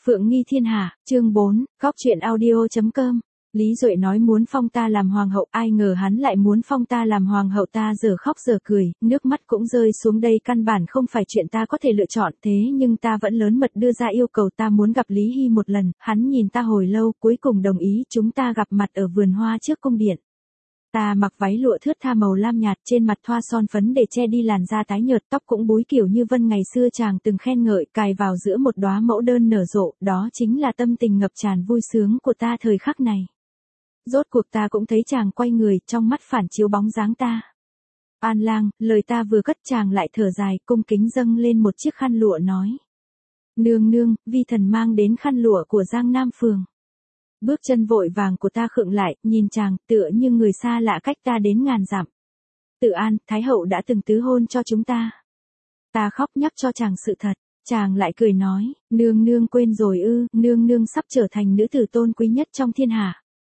Phượng nghi thiên hạ, chương 4, góc truyện audio.com. Lý Duệ nói muốn phong ta làm hoàng hậu, ai ngờ hắn lại muốn phong ta làm hoàng hậu, ta giờ khóc giờ cười, nước mắt cũng rơi xuống, đây căn bản không phải chuyện ta có thể lựa chọn, thế nhưng ta vẫn lớn mật đưa ra yêu cầu, ta muốn gặp Lý Hy một lần, hắn nhìn ta hồi lâu, cuối cùng đồng ý, chúng ta gặp mặt ở vườn hoa trước cung điện. Ta mặc váy lụa thướt tha màu lam nhạt, trên mặt thoa son phấn để che đi làn da tái nhợt, tóc cũng búi kiểu như vân ngày xưa chàng từng khen ngợi, cài vào giữa một đóa mẫu đơn nở rộ, đó chính là tâm tình ngập tràn vui sướng của ta thời khắc này. Rốt cuộc ta cũng thấy chàng quay người, trong mắt phản chiếu bóng dáng ta. An lang, lời ta vừa cất chàng lại thở dài, cung kính dâng lên một chiếc khăn lụa nói. Nương nương, vi thần mang đến khăn lụa của Giang Nam Phường. Bước chân vội vàng của ta khựng lại, nhìn chàng, tựa như người xa lạ cách ta đến ngàn dặm. Tự an, Thái hậu đã từng tứ hôn cho chúng ta. Ta khóc nhắc cho chàng sự thật, chàng lại cười nói, nương nương quên rồi ư, nương nương sắp trở thành nữ tử tôn quý nhất trong thiên hạ.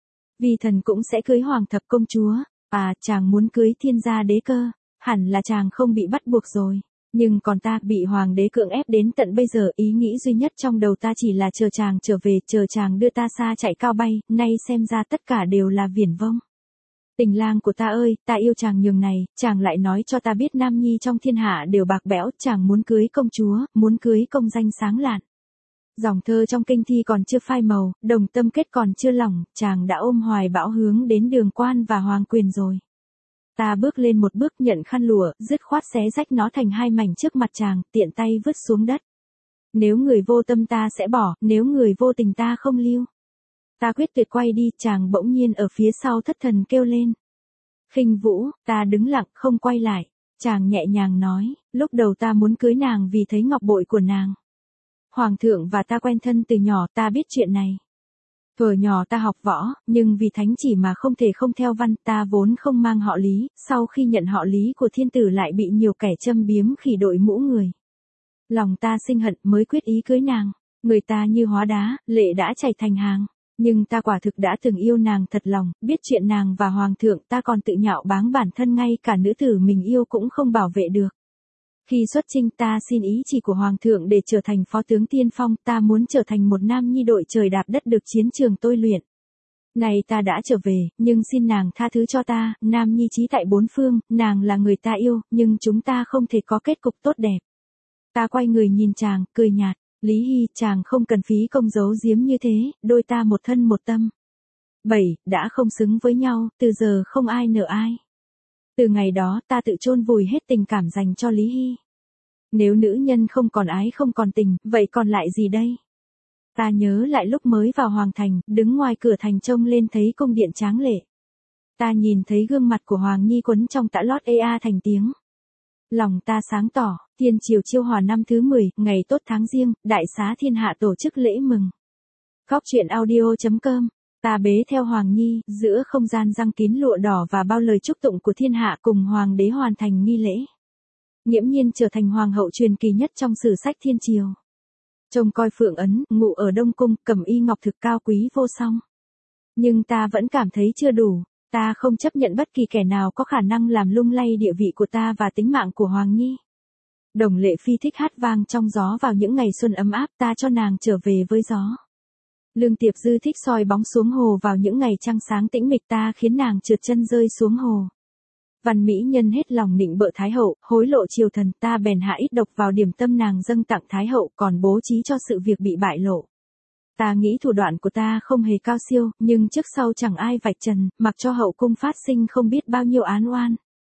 Vi thần cũng sẽ cưới hoàng thập công chúa, à, chàng muốn cưới thiên gia đế cơ, hẳn là chàng không bị bắt buộc rồi. Nhưng còn ta bị hoàng đế cưỡng ép đến tận bây giờ, ý nghĩ duy nhất trong đầu ta chỉ là chờ chàng trở về, chờ chàng đưa ta xa chạy cao bay, nay xem ra tất cả đều là viển vông. Tình lang của ta ơi, ta yêu chàng nhường này, chàng lại nói cho ta biết nam nhi trong thiên hạ đều bạc bẽo, chàng muốn cưới công chúa, muốn cưới công danh sáng lạn. Dòng thơ trong kinh thi còn chưa phai màu, đồng tâm kết còn chưa lỏng, chàng đã ôm hoài bão hướng đến đường quan và hoàng quyền rồi. Ta bước lên một bước nhận khăn lụa, dứt khoát xé rách nó thành hai mảnh trước mặt chàng, tiện tay vứt xuống đất. Nếu người vô tâm ta sẽ bỏ, nếu người vô tình ta không lưu. Ta quyết tuyệt quay đi, chàng bỗng nhiên ở phía sau thất thần kêu lên. Khinh Vũ, ta đứng lặng không quay lại. Chàng nhẹ nhàng nói, lúc đầu ta muốn cưới nàng vì thấy ngọc bội của nàng. Hoàng thượng và ta quen thân từ nhỏ, ta biết chuyện này. Thuở nhỏ ta học võ, nhưng vì thánh chỉ mà không thể không theo văn, ta vốn không mang họ Lý, sau khi nhận họ Lý của thiên tử lại bị nhiều kẻ châm biếm khỉ đội mũ người. Lòng ta sinh hận mới quyết ý cưới nàng, người ta như hóa đá, lệ đã chảy thành hàng. Nhưng ta quả thực đã từng yêu nàng thật lòng, biết chuyện nàng và hoàng thượng ta còn tự nhạo báng bản thân ngay cả nữ tử mình yêu cũng không bảo vệ được. Khi xuất chinh ta xin ý chỉ của hoàng thượng để trở thành phó tướng tiên phong, ta muốn trở thành một nam nhi đội trời đạp đất được chiến trường tôi luyện. Này ta đã trở về, nhưng xin nàng tha thứ cho ta, nam nhi chí tại bốn phương, nàng là người ta yêu, nhưng chúng ta không thể có kết cục tốt đẹp. Ta quay người nhìn chàng, cười nhạt, Lý Hy, chàng không cần phí công giấu giếm như thế, đôi ta một thân một tâm. 7. Đã không xứng với nhau, từ giờ không ai nợ ai. Từ ngày đó ta tự chôn vùi hết tình cảm dành cho Lý Hy. Nếu nữ nhân không còn ái không còn tình, vậy còn lại gì đây? Ta nhớ lại lúc mới vào hoàng thành, đứng ngoài cửa thành trông lên thấy cung điện tráng lệ. Ta nhìn thấy gương mặt của Hoàng Nhi quấn trong tã lót ea thành tiếng. Lòng ta sáng tỏ, Thiên Triều Chiêu Hòa năm thứ 10, ngày tốt tháng Giêng, đại xá thiên hạ tổ chức lễ mừng. Góc truyện audio.com. Ta bế theo Hoàng Nhi, giữa không gian răng kín lụa đỏ và bao lời chúc tụng của thiên hạ cùng hoàng đế hoàn thành nghi lễ. Nghiễm nhiên trở thành hoàng hậu truyền kỳ nhất trong sử sách thiên triều. Trông coi phượng ấn, ngụ ở Đông Cung, cẩm y ngọc thực cao quý vô song. Nhưng ta vẫn cảm thấy chưa đủ, ta không chấp nhận bất kỳ kẻ nào có khả năng làm lung lay địa vị của ta và tính mạng của Hoàng Nhi. Đồng Lệ Phi thích hát vang trong gió vào những ngày xuân ấm áp, ta cho nàng trở về với gió. Lương Tiệp Dư thích soi bóng xuống hồ vào những ngày trăng sáng tĩnh mịch, ta khiến nàng trượt chân rơi xuống hồ. Văn mỹ nhân hết lòng nịnh bợ Thái hậu, hối lộ triều thần, ta bèn hạ ít độc vào điểm tâm nàng dâng tặng Thái hậu, còn bố trí cho sự việc bị bại lộ. Ta nghĩ thủ đoạn của ta không hề cao siêu, nhưng trước sau chẳng ai vạch trần, mặc cho hậu cung phát sinh không biết bao nhiêu án oan.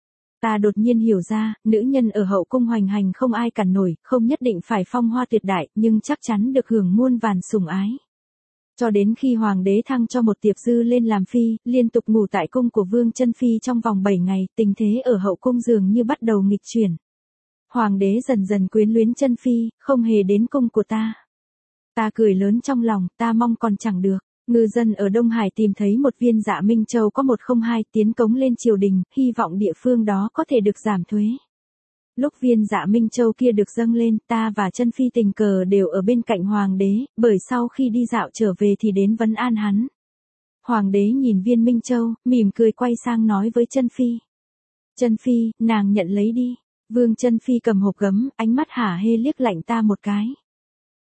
Ta đột nhiên hiểu ra, nữ nhân ở hậu cung hoành hành không ai cản nổi, không nhất định phải phong hoa tuyệt đại, nhưng chắc chắn được hưởng muôn vàn sủng ái. Cho đến khi hoàng đế thăng cho một Tiệp Dư lên làm phi, liên tục ngủ tại cung của Vương Chân Phi trong vòng 7 ngày, tình thế ở hậu cung dường như bắt đầu nghịch chuyển. Hoàng đế dần dần quyến luyến Chân Phi, không hề đến cung của ta. Ta cười lớn trong lòng, ta mong còn chẳng được. Ngư dân ở Đông Hải tìm thấy một viên Dạ Minh Châu có 102 tiến cống lên triều đình, hy vọng địa phương đó có thể được giảm thuế. Lúc viên Dạ Minh Châu kia được dâng lên, ta và Chân Phi tình cờ đều ở bên cạnh hoàng đế, bởi sau khi đi dạo trở về thì đến vấn an hắn. Hoàng đế nhìn viên Minh Châu, mỉm cười quay sang nói với Chân Phi. Chân Phi, nàng nhận lấy đi. Vương Chân Phi cầm hộp gấm, ánh mắt hả hê liếc lạnh ta một cái.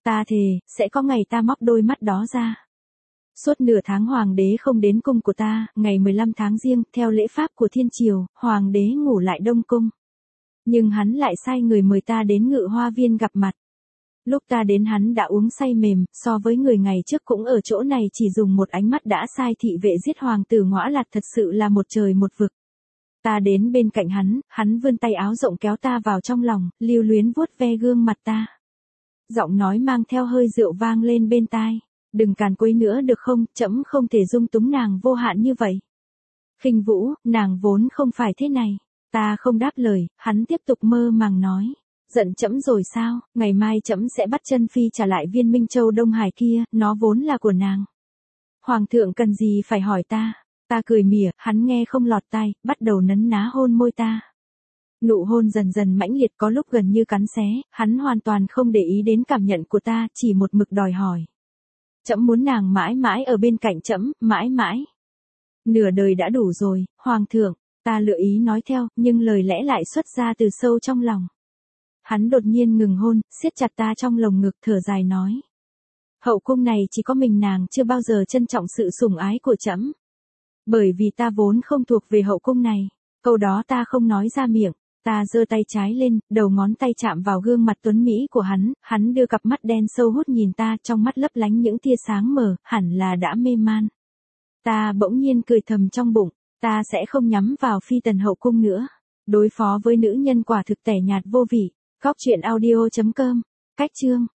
Ta thề, sẽ có ngày ta móc đôi mắt đó ra. Suốt nửa tháng hoàng đế không đến cung của ta, ngày 15 tháng Giêng, theo lễ pháp của thiên triều, hoàng đế ngủ lại đông cung. Nhưng hắn lại sai người mời ta đến Ngự Hoa Viên gặp mặt. Lúc ta đến hắn đã uống say mềm, so với người ngày trước cũng ở chỗ này chỉ dùng một ánh mắt đã sai thị vệ giết hoàng tử Ngõa Lạt, thật sự là một trời một vực. Ta đến bên cạnh hắn vươn tay áo rộng kéo ta vào trong lòng, lưu luyến vuốt ve gương mặt ta. Giọng nói mang theo hơi rượu vang lên bên tai. Đừng càn quấy nữa được không, trẫm không thể dung túng nàng vô hạn như vậy. Khinh Vũ, nàng vốn không phải thế này. Ta không đáp lời, hắn tiếp tục mơ màng nói. Giận trẫm rồi sao, ngày mai trẫm sẽ bắt chân phi trả lại viên Minh Châu Đông Hải kia, nó vốn là của nàng. Hoàng thượng cần gì phải hỏi ta. Ta cười mỉa, hắn nghe không lọt tai, bắt đầu nấn ná hôn môi ta. Nụ hôn dần dần mãnh liệt, có lúc gần như cắn xé, hắn hoàn toàn không để ý đến cảm nhận của ta, chỉ một mực đòi hỏi. Trẫm muốn nàng mãi mãi ở bên cạnh trẫm, mãi mãi. Nửa đời đã đủ rồi, hoàng thượng, ta lựa ý nói theo, nhưng lời lẽ lại xuất ra từ sâu trong lòng. Hắn đột nhiên ngừng hôn, siết chặt ta trong lồng ngực, thở dài nói. Hậu cung này chỉ có mình nàng chưa bao giờ trân trọng sự sủng ái của trẫm. Bởi vì ta vốn không thuộc về hậu cung này. Câu đó ta không nói ra miệng. Ta giơ tay trái lên, đầu ngón tay chạm vào gương mặt tuấn mỹ của hắn đưa cặp mắt đen sâu hút nhìn ta, trong mắt lấp lánh những tia sáng mờ, hẳn là đã mê man. Ta bỗng nhiên cười thầm trong bụng, ta sẽ không nhắm vào phi tần hậu cung nữa. Đối phó với nữ nhân quả thực tẻ nhạt vô vị. Góc truyện audio.com. Cách chương